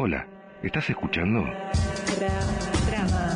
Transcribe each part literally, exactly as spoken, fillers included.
Hola, ¿estás escuchando? Trama.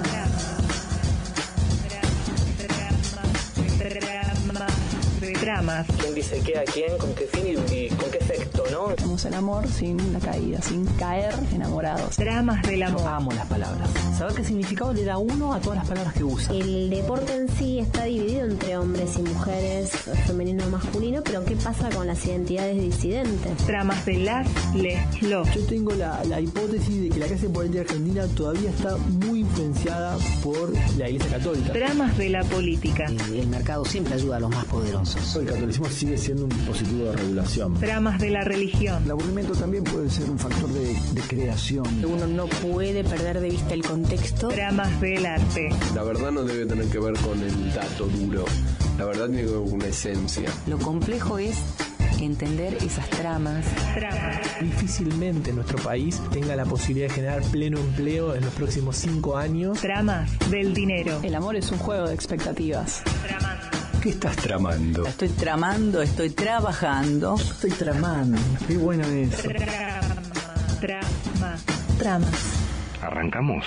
Dramas. ¿Quién dice qué a quién? ¿Con qué fin y con qué efecto, no? Somos el amor sin la caída, sin caer enamorados. Dramas del amor. Yo amo las palabras. Saber qué significado le da uno a todas las palabras que usa. El deporte en sí está dividido entre hombres y mujeres, femenino o masculino, pero ¿qué pasa con las identidades disidentes? Dramas de las, les, los. Yo tengo la, la hipótesis de que la clase política argentina todavía está muy influenciada por la Iglesia Católica. Dramas de la política. El, el mercado siempre ayuda a los más poderosos. El catolicismo sigue siendo un dispositivo de regulación. Dramas de la religión. El aburrimiento también puede ser un factor de, de creación. Uno no puede perder de vista el contexto. Dramas del arte. La verdad no debe tener que ver con el dato duro. La verdad tiene que ver con una esencia. Lo complejo es entender esas tramas. Tramas. Difícilmente nuestro país tenga la posibilidad de generar pleno empleo en los próximos cinco años. Tramas del dinero. El amor es un juego de expectativas. Tramando. ¿Qué estás tramando? Estoy tramando, estoy trabajando. Estoy tramando. Qué bueno eso. Trama. Trama. Tramas. ¿Arrancamos?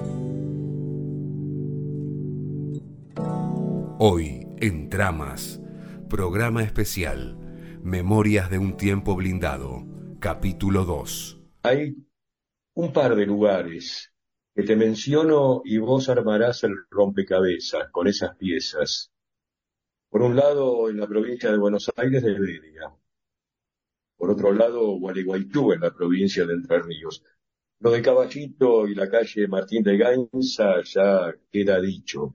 Hoy, en Tramas, programa especial, Memorias de un tiempo blindado, capítulo dos. Hay un par de lugares que te menciono y vos armarás el rompecabezas con esas piezas. Por un lado, en la provincia de Buenos Aires de Heredia. Por otro lado, Gualeguaychú, en la provincia de Entre Ríos. Lo de Caballito y la calle Martín de Gainza ya queda dicho.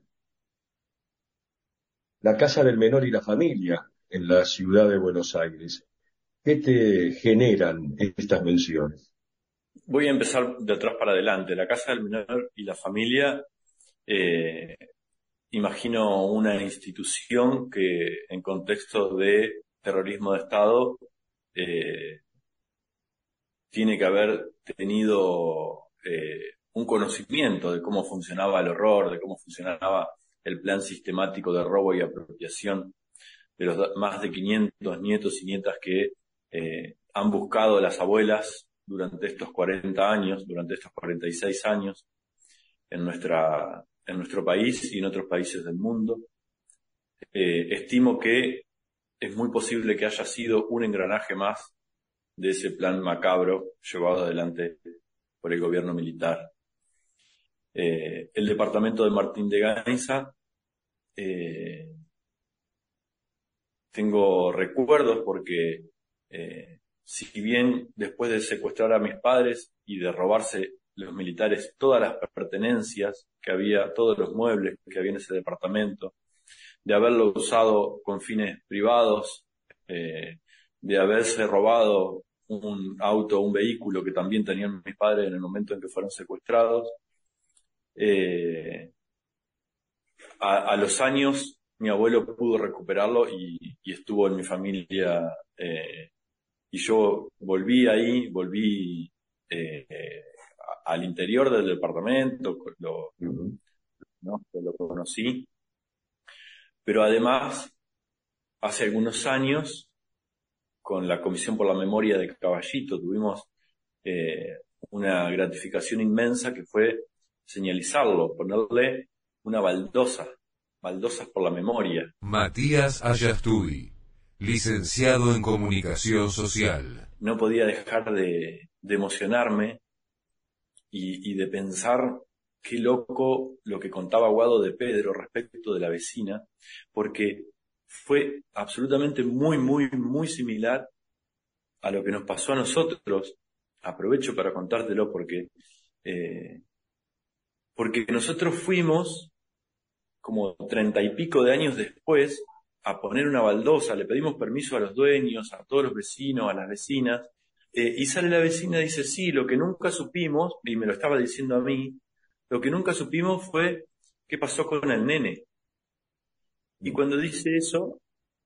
La casa del menor y la familia en la ciudad de Buenos Aires. ¿Qué te generan estas menciones? Voy a empezar de atrás para adelante. La casa del menor y la familia, eh, imagino una institución que en contexto de terrorismo de Estado eh, tiene que haber tenido eh, un conocimiento de cómo funcionaba el horror, de cómo funcionaba el plan sistemático de robo y apropiación de los más de quinientos nietos y nietas que eh, han buscado las abuelas durante estos cuarenta años, durante estos cuarenta y seis años en nuestra en nuestro país y en otros países del mundo. Eh, estimo que es muy posible que haya sido un engranaje más de ese plan macabro llevado adelante por el gobierno militar. Eh, el departamento de Martín de Gainza, eh, tengo recuerdos porque eh, si bien después de secuestrar a mis padres y de robarse los militares todas las pertenencias que había, todos los muebles que había en ese departamento, de haberlo usado con fines privados, eh, de haberse robado un auto, un vehículo que también tenían mis padres en el momento en que fueron secuestrados. Eh, a, a los años mi abuelo pudo recuperarlo y, y estuvo en mi familia, eh, y yo volví ahí, volví eh, a, al interior del departamento, lo, ¿no? lo conocí, pero además hace algunos años con la Comisión por la Memoria de Caballito tuvimos eh, una gratificación inmensa que fue señalizarlo, ponerle una baldosa, baldosas por la memoria. Matías Ayastuy, licenciado en Comunicación Social. No podía dejar de, de emocionarme y, y de pensar qué loco lo que contaba Guado de Pedro respecto de la vecina, porque fue absolutamente muy, muy, muy similar a lo que nos pasó a nosotros. Aprovecho para contártelo porque, eh, porque nosotros fuimos como treinta y pico de años después a poner una baldosa, le pedimos permiso a los dueños, a todos los vecinos, a las vecinas, eh, y sale la vecina y dice, sí, lo que nunca supimos, y me lo estaba diciendo a mí, lo que nunca supimos fue qué pasó con el nene. Y cuando dice eso,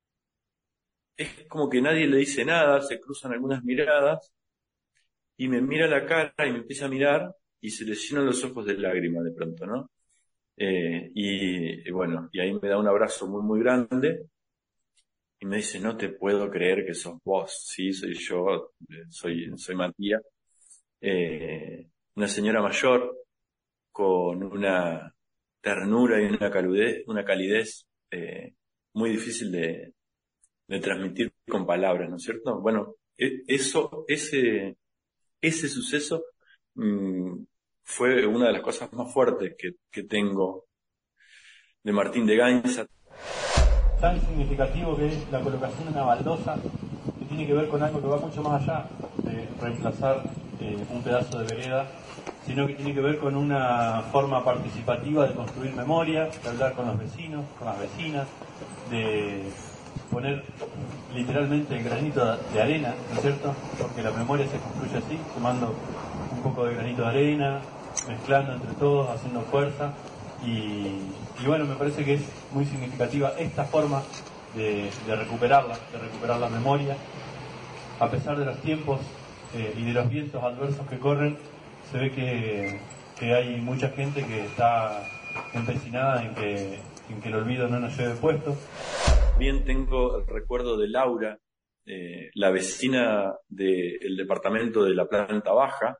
es como que nadie le dice nada, se cruzan algunas miradas, y me mira la cara y me empieza a mirar, y se le llenan los ojos de lágrimas de pronto, ¿no? Eh, y, y bueno, y ahí me da un abrazo muy, muy grande, y me dice, no te puedo creer que sos vos. Sí, soy yo, soy, soy Matías. eh, una señora mayor con una ternura y una calidez, una calidez eh, muy difícil de, de transmitir con palabras, ¿no es cierto? Bueno, eso, ese, ese suceso mmm, fue una de las cosas más fuertes que, que tengo de Martín de Gainza. Tan significativo que es la colocación de una baldosa, que tiene que ver con algo que va mucho más allá de reemplazar eh, un pedazo de vereda, sino que tiene que ver con una forma participativa de construir memoria, de hablar con los vecinos, con las vecinas, de poner literalmente el granito de arena, ¿no es cierto? Porque la memoria se construye así, sumando un poco de granito de arena, mezclando entre todos, haciendo fuerza. Y, y bueno, me parece que es muy significativa esta forma de, de recuperarla, de recuperar la memoria. A pesar de los tiempos eh, y de los vientos adversos que corren, se ve que, que hay mucha gente que está empecinada en que, en que el olvido no nos lleve puesto. Bien tengo el recuerdo de Laura, eh, la vecina del departamento de la planta baja,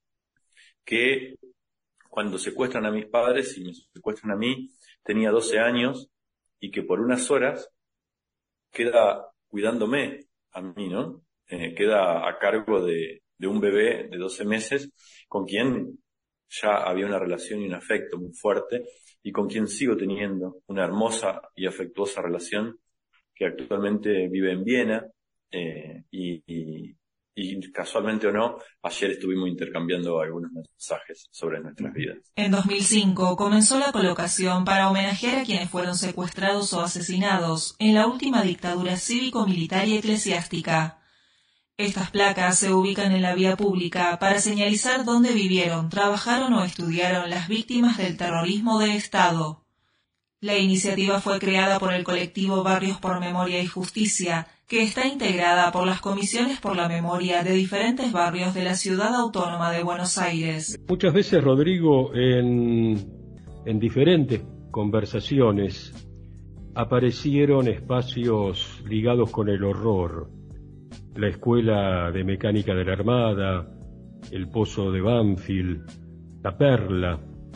que cuando secuestran a mis padres y me secuestran a mí, tenía doce años y que por unas horas queda cuidándome a mí, ¿no? Eh, queda a cargo de, de un bebé de doce meses con quien ya había una relación y un afecto muy fuerte y con quien sigo teniendo una hermosa y afectuosa relación, que actualmente vive en Viena eh, y, y, y casualmente o no, ayer estuvimos intercambiando algunos mensajes sobre nuestras vidas. En dos mil cinco comenzó la colocación para homenajear a quienes fueron secuestrados o asesinados en la última dictadura cívico-militar y eclesiástica. Estas placas se ubican en la vía pública para señalizar dónde vivieron, trabajaron o estudiaron las víctimas del terrorismo de Estado. La iniciativa fue creada por el colectivo Barrios por Memoria y Justicia, que está integrada por las comisiones por la memoria de diferentes barrios de la Ciudad Autónoma de Buenos Aires. Muchas veces, Rodrigo, en, en diferentes conversaciones aparecieron espacios ligados con el horror. La Escuela de Mecánica de la Armada, el Pozo de Banfield, La Perla,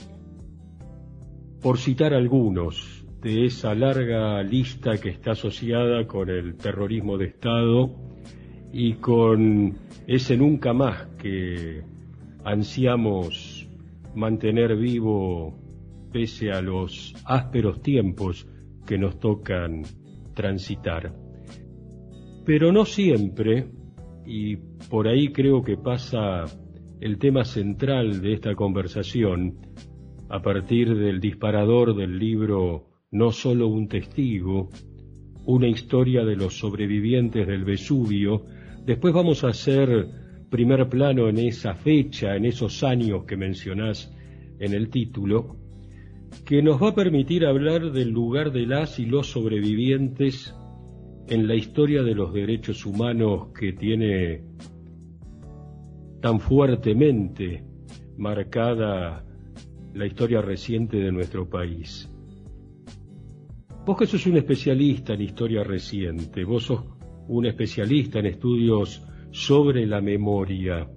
por citar algunos de esa larga lista que está asociada con el terrorismo de Estado y con ese nunca más que ansiamos mantener vivo pese a los ásperos tiempos que nos tocan transitar. Pero no siempre, y por ahí creo que pasa el tema central de esta conversación, a partir del disparador del libro No solo un testigo, una historia de los sobrevivientes del Vesubio. Después vamos a hacer primer plano en esa fecha, en esos años que mencionás en el título, que nos va a permitir hablar del lugar de las y los sobrevivientes en la historia de los derechos humanos que tiene tan fuertemente marcada la historia reciente de nuestro país. Vos que sos un especialista en historia reciente, vos sos un especialista en estudios sobre la memoria,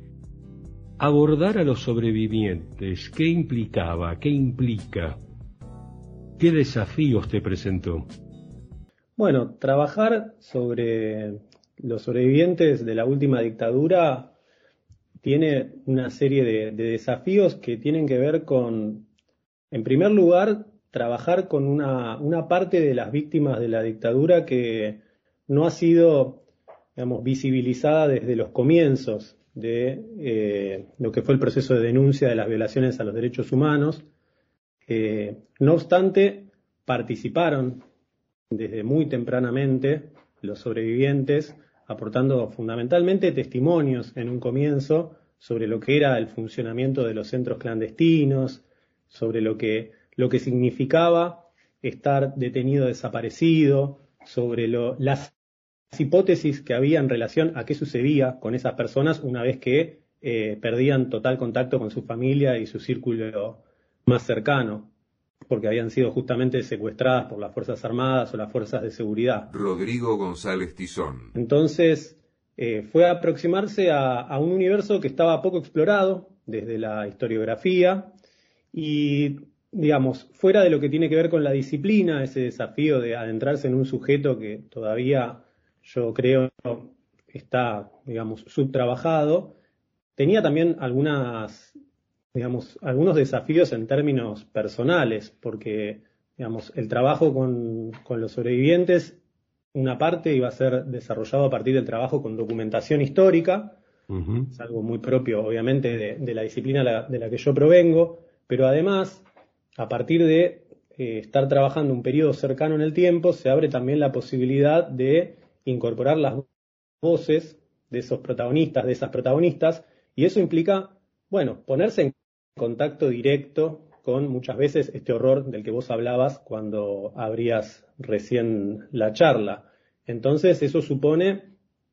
abordar a los sobrevivientes, ¿qué implicaba? ¿Qué implica? ¿Qué desafíos te presentó? Bueno, trabajar sobre los sobrevivientes de la última dictadura tiene una serie de, de desafíos que tienen que ver con, en primer lugar, trabajar con una, una parte de las víctimas de la dictadura que no ha sido, digamos, visibilizada desde los comienzos de eh, lo que fue el proceso de denuncia de las violaciones a los derechos humanos. Eh, no obstante, participaron desde muy tempranamente los sobrevivientes, aportando fundamentalmente testimonios en un comienzo sobre lo que era el funcionamiento de los centros clandestinos, sobre lo que, lo que significaba estar detenido desaparecido, sobre lo, las hipótesis que había en relación a qué sucedía con esas personas una vez que eh, perdían total contacto con su familia y su círculo más cercano, porque habían sido justamente secuestradas por las Fuerzas Armadas o las Fuerzas de Seguridad. Rodrigo González Tizón. Entonces, eh, fue aproximarse a, a un universo que estaba poco explorado desde la historiografía y, digamos, fuera de lo que tiene que ver con la disciplina, ese desafío de adentrarse en un sujeto que todavía yo creo está, digamos, subtrabajado, tenía también algunas, digamos, algunos desafíos en términos personales, porque, digamos, el trabajo con, con los sobrevivientes, una parte iba a ser desarrollado a partir del trabajo con documentación histórica, uh-huh. Es algo muy propio, obviamente, de, de la disciplina la, de la que yo provengo, pero además, a partir de eh, estar trabajando un periodo cercano en el tiempo, se abre también la posibilidad de incorporar las voces de esos protagonistas, de esas protagonistas, y eso implica, bueno, ponerse en contacto directo con muchas veces este horror del que vos hablabas cuando abrías recién la charla. Entonces eso supone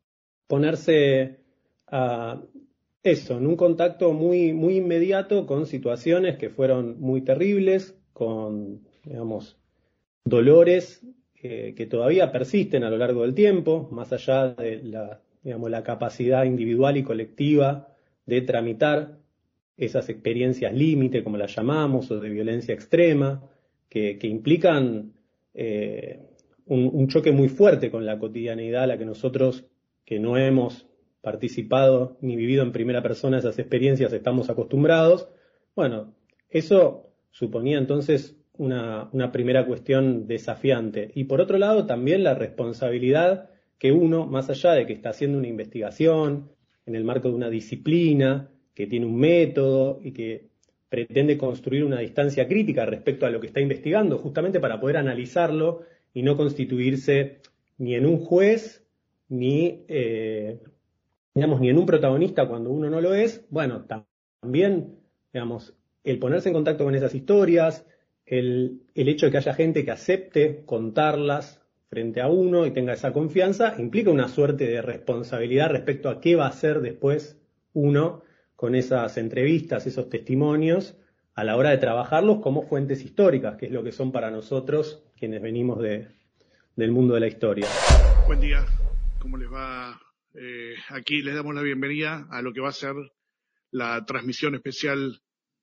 ponerse a eso, en un contacto muy, muy inmediato con situaciones que fueron muy terribles, con, digamos, dolores eh, que todavía persisten a lo largo del tiempo, más allá de la, digamos, la capacidad individual y colectiva de tramitar esas experiencias límite, como las llamamos, o de violencia extrema, que, que implican eh, un, un choque muy fuerte con la cotidianeidad a la que nosotros, que no hemos participado ni vivido en primera persona esas experiencias, estamos acostumbrados. Bueno, eso suponía entonces una, una primera cuestión desafiante. Y por otro lado, también la responsabilidad que uno, más allá de que está haciendo una investigación en el marco de una disciplina, que tiene un método y que pretende construir una distancia crítica respecto a lo que está investigando, justamente para poder analizarlo y no constituirse ni en un juez, ni, eh, digamos, ni en un protagonista cuando uno no lo es. Bueno, también, digamos, el ponerse en contacto con esas historias, el, el hecho de que haya gente que acepte contarlas frente a uno y tenga esa confianza, implica una suerte de responsabilidad respecto a qué va a hacer después uno con esas entrevistas, esos testimonios, a la hora de trabajarlos como fuentes históricas, que es lo que son para nosotros quienes venimos de, del mundo de la historia. Buen día, ¿cómo les va? Eh, aquí les damos la bienvenida a lo que va a ser la transmisión especial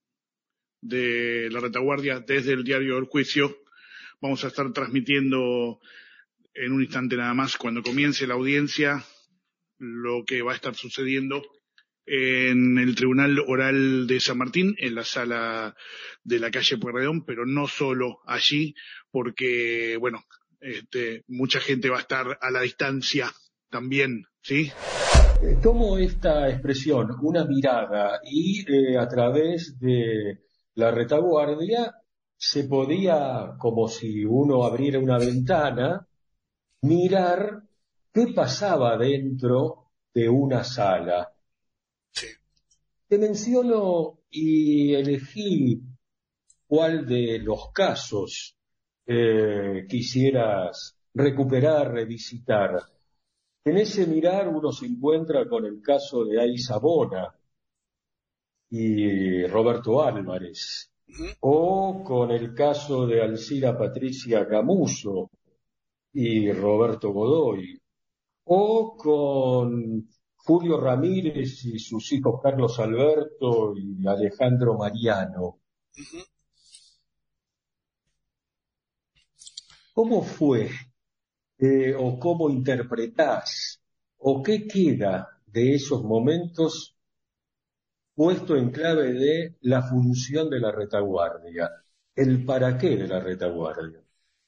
de La Retaguardia desde el diario El Juicio. Vamos a estar transmitiendo en un instante nada más, cuando comience la audiencia, lo que va a estar sucediendo en el Tribunal Oral de San Martín, en la sala de la calle Pueyrredón, pero no solo allí, porque, bueno, este, mucha gente va a estar a la distancia también, ¿sí? Tomo esta expresión, una mirada, y eh, a través de La Retaguardia se podía, como si uno abriera una ventana, mirar qué pasaba dentro de una sala. Te menciono y elegí cuál de los casos eh, quisieras recuperar, revisitar. En ese mirar uno se encuentra con el caso de Ay Sabona y Roberto Álvarez, uh-huh. o con el caso de Alcira Patricia Camuso y Roberto Godoy, o con Julio Ramírez y sus hijos Carlos Alberto y Alejandro Mariano. Uh-huh. ¿Cómo fue eh, o cómo interpretás o qué queda de esos momentos puesto en clave de la función de la retaguardia, el para qué de la retaguardia?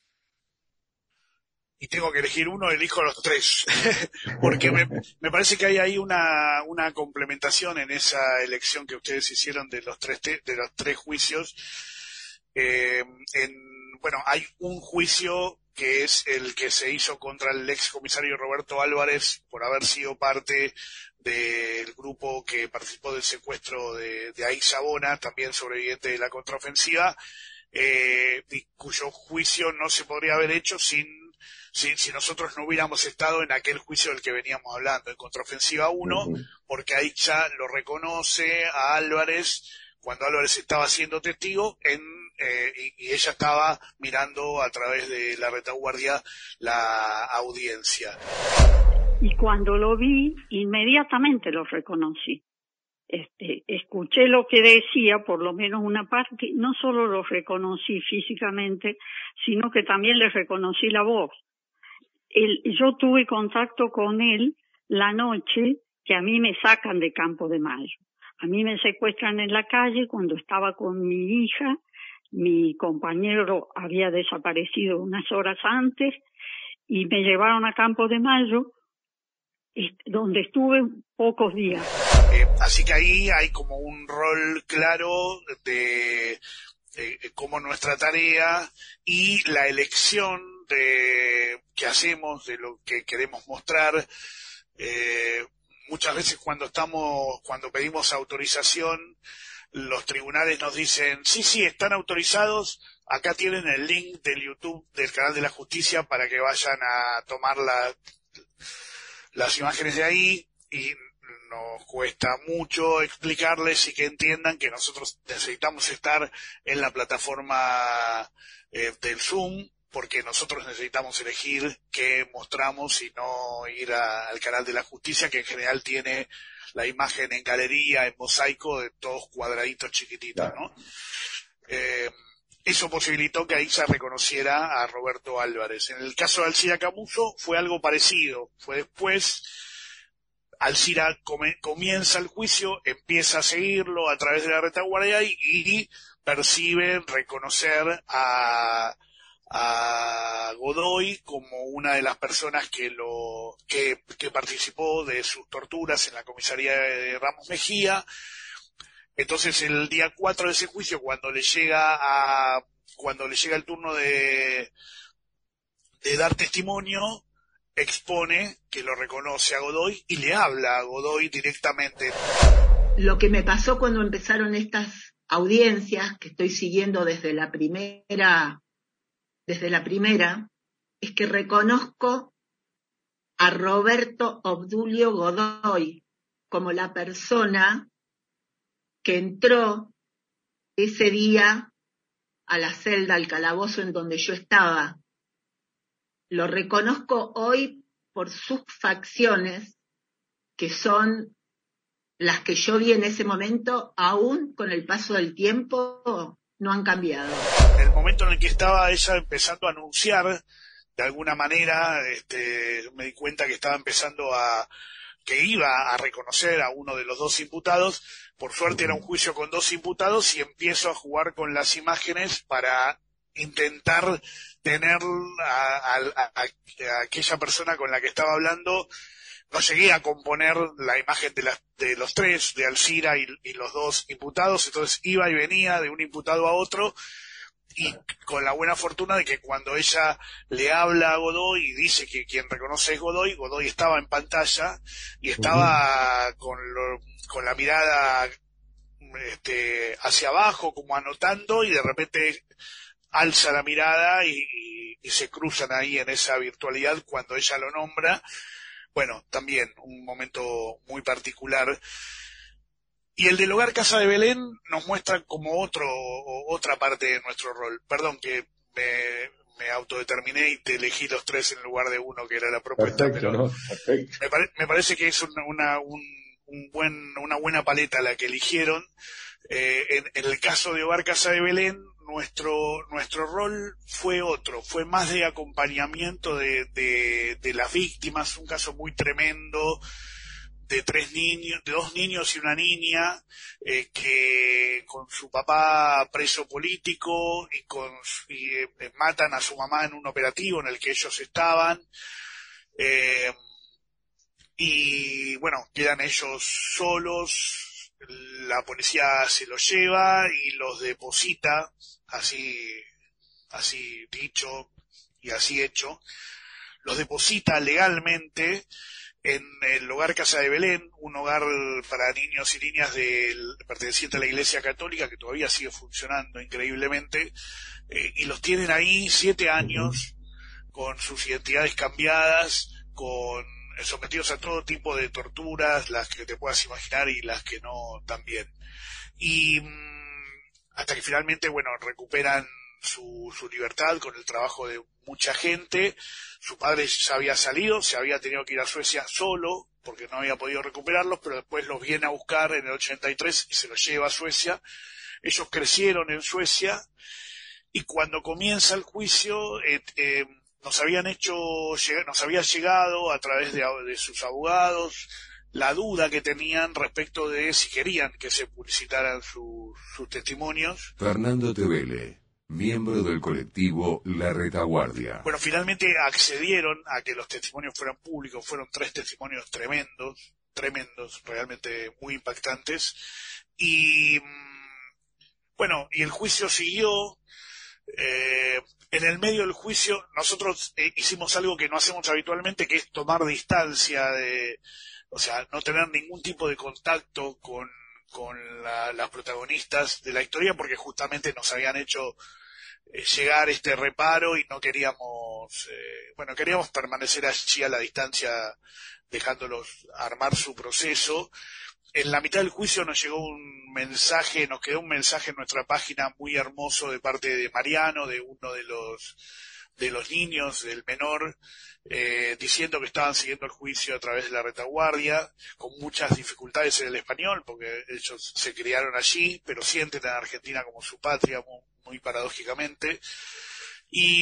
Y tengo que elegir uno, elijo los tres, porque me, me parece que hay ahí una, una complementación en esa elección que ustedes hicieron de los tres, te, de los tres juicios. Eh, en, bueno, hay un juicio que es el que se hizo contra el ex comisario Roberto Álvarez por haber sido parte del grupo que participó del secuestro de, de Ay Sabona, también sobreviviente de la contraofensiva, eh, y cuyo juicio no se podría haber hecho sin Si, si nosotros no hubiéramos estado en aquel juicio del que veníamos hablando, en Contraofensiva uno, uh-huh. porque ahí ya lo reconoce a Álvarez cuando Álvarez estaba siendo testigo en, eh, y, y ella estaba mirando a través de la retaguardia la audiencia. Y cuando lo vi, inmediatamente lo reconocí. Este, escuché lo que decía, por lo menos una parte, no solo lo reconocí físicamente, sino que también le reconocí la voz. El, yo tuve contacto con él la noche que a mí me sacan de Campo de Mayo. A mí me secuestran en la calle cuando estaba con mi hija. Mi compañero había desaparecido unas horas antes y me llevaron a Campo de Mayo, donde estuve pocos días. Eh, así que ahí hay como un rol claro de eh, como nuestra tarea y la elección de que hacemos de lo que queremos mostrar. Eh, muchas veces cuando estamos, cuando pedimos autorización, los tribunales nos dicen, sí, sí, están autorizados, acá tienen el link del YouTube del Canal de la Justicia para que vayan a tomar la, las imágenes de ahí, y nos cuesta mucho explicarles y que entiendan que nosotros necesitamos estar en la plataforma eh, del Zoom, porque nosotros necesitamos elegir qué mostramos y no ir a, al Canal de la Justicia, que en general tiene la imagen en galería, en mosaico, de todos cuadraditos chiquititos, ¿no? Eh, eso posibilitó que ahí se reconociera a Roberto Álvarez. En el caso de Alcira Camuso fue algo parecido. Fue después, Alcira come, comienza el juicio, empieza a seguirlo a través de la retaguardia y, y percibe reconocer a a Godoy como una de las personas que lo que, que participó de sus torturas en la comisaría de Ramos Mejía. Entonces el día cuatro de ese juicio, cuando le llega a cuando le llega el turno de de dar testimonio, expone que lo reconoce a Godoy y le habla a Godoy directamente. Lo que me pasó cuando empezaron estas audiencias, que estoy siguiendo desde la primera desde la primera, es que reconozco a Roberto Obdulio Godoy como la persona que entró ese día a la celda, al calabozo en donde yo estaba. Lo reconozco hoy por sus facciones, que son las que yo vi en ese momento, aún con el paso del tiempo, no han cambiado. El momento en el que estaba ella empezando a anunciar, de alguna manera, este, me di cuenta que estaba empezando a, que iba a reconocer a uno de los dos imputados. Por suerte era un juicio con dos imputados y empiezo a jugar con las imágenes para intentar tener a, a, a, a aquella persona con la que estaba hablando. No llegué a componer la imagen de, las, de los tres, de Alcira y, y los dos imputados, entonces iba y venía de un imputado a otro, y con la buena fortuna de que cuando ella le habla a Godoy y dice que quien reconoce es Godoy, Godoy estaba en pantalla y estaba con, lo, con la mirada este, hacia abajo, como anotando, y de repente alza la mirada y, y, y se cruzan ahí en esa virtualidad cuando ella lo nombra. Bueno, también un momento muy particular. Y el del Hogar Casa de Belén nos muestra como otro otra parte de nuestro rol. Perdón que me, me autodeterminé y te elegí los tres en lugar de uno que era la propuesta. Perfecto, pero ¿no? Perfecto. Me, pare, me parece que es una, una, un, un buen, una buena paleta la que eligieron. Eh, en, en el caso de Hogar Casa de Belén, nuestro nuestro rol fue otro, fue más de acompañamiento de, de, de las víctimas, un caso muy tremendo de tres niños, de dos niños y una niña, eh, que con su papá preso político y con y, eh, matan a su mamá en un operativo en el que ellos estaban, eh, y bueno, quedan ellos solos. La policía se los lleva y los deposita, así, así dicho y así hecho, los deposita legalmente en el Hogar Casa de Belén, un hogar para niños y niñas del, perteneciente a la Iglesia Católica, que todavía sigue funcionando increíblemente, eh, y los tienen ahí siete años, con sus identidades cambiadas, con sometidos a todo tipo de torturas, las que te puedas imaginar y las que no también. Y mmm, hasta que finalmente, bueno, recuperan su, su libertad, con el trabajo de mucha gente. Su padre ya había salido, se había tenido que ir a Suecia solo, porque no había podido recuperarlos, pero después los viene a buscar en el ochenta y tres y se los lleva a Suecia. Ellos crecieron en Suecia, y cuando comienza el juicio, eh, eh, nos habían hecho, nos había llegado a través de, de sus abogados la duda que tenían respecto de si querían que se publicitaran su, sus testimonios. Fernando Tevele, miembro del colectivo La Retaguardia. Bueno, finalmente accedieron a que los testimonios fueran públicos. Fueron tres testimonios tremendos, tremendos, realmente muy impactantes. Y bueno, y el juicio siguió. Eh, en el medio del juicio nosotros eh, hicimos algo que no hacemos habitualmente, que es tomar distancia de, o sea, no tener ningún tipo de contacto con, con la, las protagonistas de la historia, porque justamente nos habían hecho eh, llegar este reparo y no queríamos, eh, bueno, queríamos permanecer allí a la distancia, dejándolos armar su proceso. En la mitad del juicio nos llegó un mensaje, nos quedó un mensaje en nuestra página muy hermoso de parte de Mariano, de uno de los de los niños, del menor, eh, diciendo que estaban siguiendo el juicio a través de La Retaguardia, con muchas dificultades en el español, porque ellos se criaron allí, pero sienten a Argentina como su patria, muy, muy paradójicamente. Y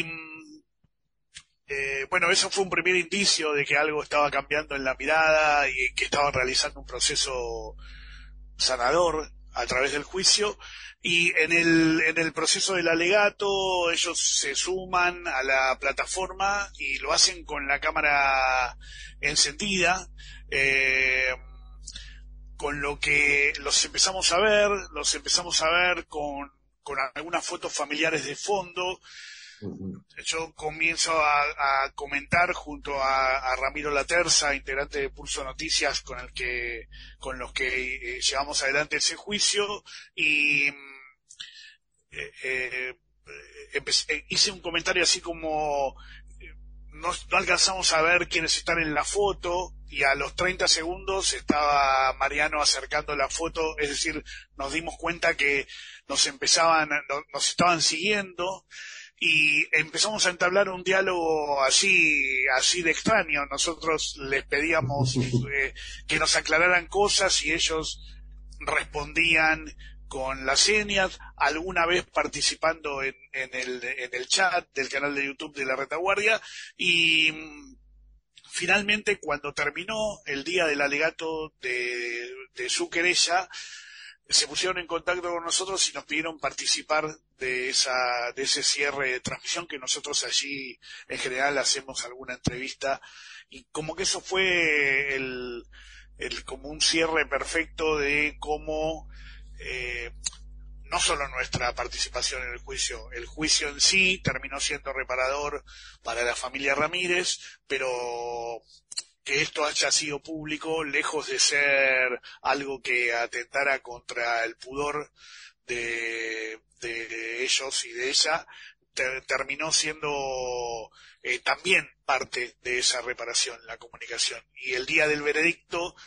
Eh, bueno, eso fue un primer indicio de que algo estaba cambiando en la mirada y que estaban realizando un proceso sanador a través del juicio. Y en el, en el proceso del alegato ellos se suman a la plataforma y lo hacen con la cámara encendida, eh, con lo que los empezamos a ver, los empezamos a ver con, con algunas fotos familiares de fondo. Yo comienzo a, a comentar junto a, a Ramiro Laterza, integrante de Pulso Noticias, con el que, con los que eh, llevamos adelante ese juicio, y eh, eh, empecé, hice un comentario así como eh, no, no alcanzamos a ver quiénes están en la foto, y a los treinta segundos estaba Mariano acercando la foto, es decir, nos dimos cuenta que nos empezaban, nos estaban siguiendo. Y empezamos a entablar un diálogo así, así de extraño. Nosotros les pedíamos eh, que nos aclararan cosas y ellos respondían con las señas, alguna vez participando en, en el, en el chat del canal de YouTube de La Retaguardia. Y finalmente, cuando terminó el día del alegato de, de su querella, se pusieron en contacto con nosotros y nos pidieron participar de esa de ese cierre de transmisión, que nosotros allí en general hacemos alguna entrevista, y como que eso fue el, el como un cierre perfecto de cómo eh, no solo nuestra participación en el juicio, el juicio en sí terminó siendo reparador para la familia Ramírez, pero que esto haya sido público, lejos de ser algo que atentara contra el pudor de, de ellos y de ella, ter, terminó siendo eh, también parte de esa reparación, la comunicación. Y el día del veredicto,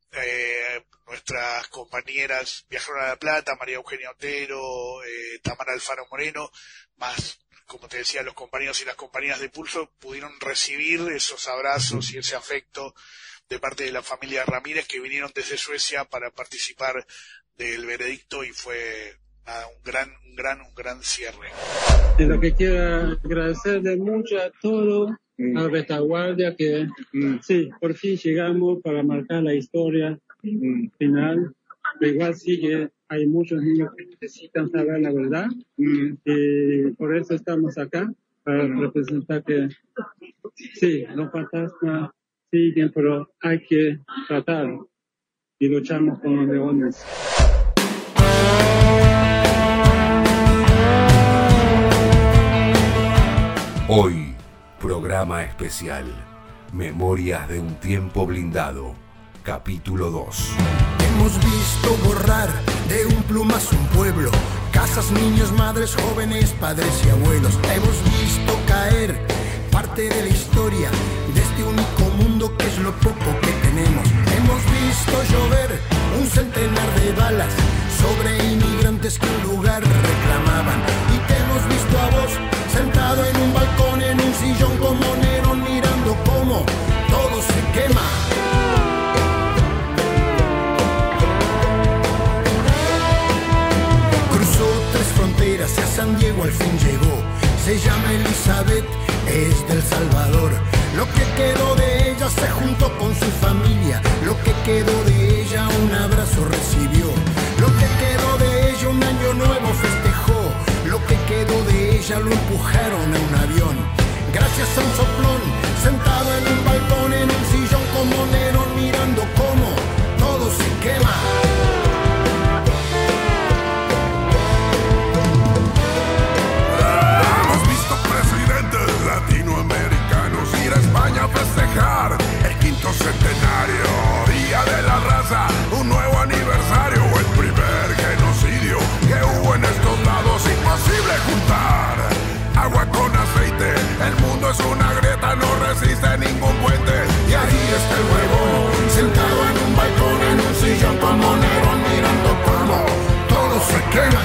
eh, nuestras compañeras viajaron a La Plata, María Eugenia Otero, eh, Tamara Alfaro Moreno, más, como te decía, los compañeros y las compañeras de Pulso pudieron recibir esos abrazos y ese afecto de parte de la familia Ramírez, que vinieron desde Suecia para participar del veredicto, y fue nada, un gran, un gran, un gran cierre. De lo que quiero agradecerle mucho a todos, a Retaguardia, que mm, sí, por fin llegamos para marcar la historia mm, final. Pero igual sigue, hay muchos niños que necesitan saber la verdad, mm, y por eso estamos acá, para representar que sí, los fantasmas siguen, pero hay que tratarlo, y luchamos con los leones. Hoy, programa especial, Memorias de un tiempo blindado, capítulo dos. Hemos visto borrar de un plumazo un pueblo, casas, niños, madres, jóvenes, padres y abuelos. Hemos visto caer parte de la historia de este único mundo que es lo poco que tenemos. Hemos visto llover un centenar de balas sobre inmigrantes que un lugar reclamaban, y te hemos visto sentado en un balcón, en un sillón como Nerón, mirando cómo todo se quema. Cruzó tres fronteras y a San Diego al fin llegó. Se llama Elizabeth, es del Salvador. Lo que quedó de ella se juntó con su familia. Lo que quedó de ella un abrazo recibió. Lo que quedó de ella un año nuevo festejó. Lo que quedó de ella lo empujaron a un avión. Gracias a un soplón, sentado en un balcón, en un sillón como Nerón, mirando cómo todo se quema. Hemos visto presidentes latinoamericanos ir a España a festejar el quinto centenario, Día de la Raza, un nuevo aniversario, el primer genocidio que hubo en estos lados, imposible juntar agua con aceite, el mundo es una grieta, no resiste ningún puente. Y ahí está el huevón, sentado en un balcón, en un sillón como Nerón, mirando cómo todo se quema.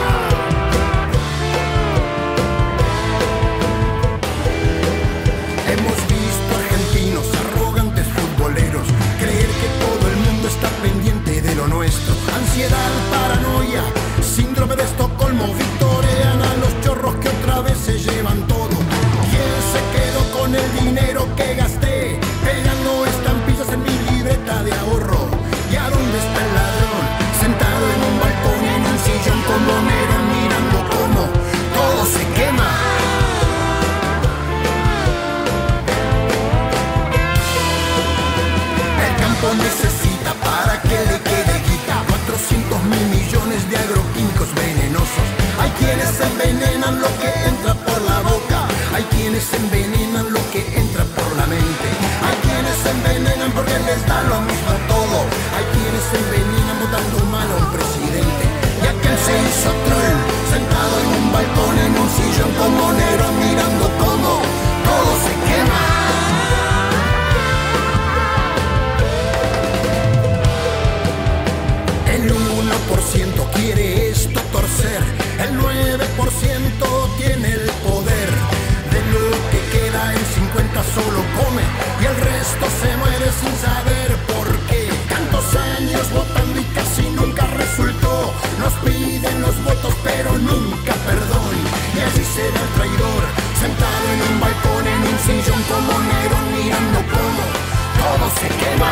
Hemos visto argentinos arrogantes futboleros creer que todo el mundo está pendiente de lo nuestro. Ansiedad, paranoia, síndrome de Estocolmo, victorian a los chorros que otra vez se llevan todo. ¿Quién se quedó con el dinero que gasté pegando estampillas en mi libreta de ahorro? ¿Y a dónde está el ladrón? Sentado en un balcón, en un sillón como Nerón, mirando cómo todo se quema. El campo necesita para que le quede guita cuatrocientos mil millones de agroquímicos venenosos. Hay quienes envenenan lo que entra por la boca, hay quienes envenenan lo que entra por la mente, hay quienes envenenan porque les da lo mismo todo, hay quienes envenenan votando mal a un presidente. Y aquel se hizo troll, sentado en un balcón, en un sillón como Nerón, mirando cómo todo se quema. El uno por ciento quiere esto torcer, el nueve por ciento tiene el poder. De lo que queda el cincuenta por ciento solo come y el resto se muere sin saber por qué. Tantos años votando y casi nunca resultó. Nos piden los votos pero nunca perdón. Y así se da el traidor, sentado en un balcón, en un sillón como Nerón, mirando cómo todo se quema.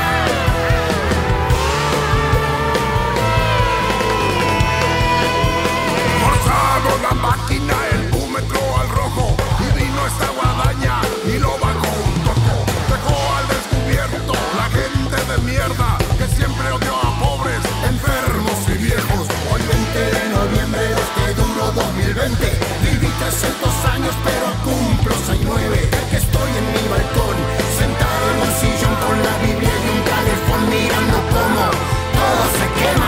La máquina, el búmetro al rojo, y vino esta guadaña y lo bajó un poco. Dejó al descubierto la gente de mierda que siempre odió a pobres, enfermos y viejos. Hoy veinte de noviembre de este duro dos mil veinte, viví trescientos años pero cumplo seis nueve. Que estoy en mi balcón, sentado en un sillón con la Biblia y un calefón, mirando cómo todo se quema.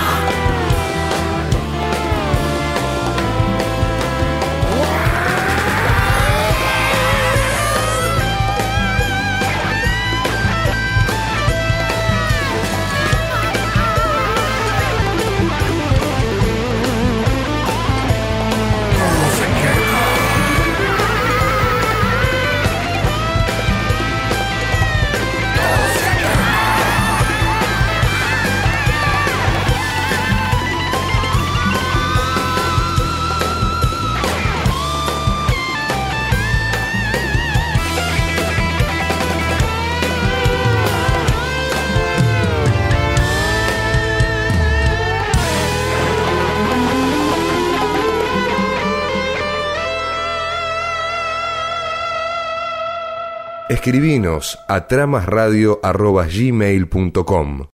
Escribinos a tramasradio arroba gmail punto com.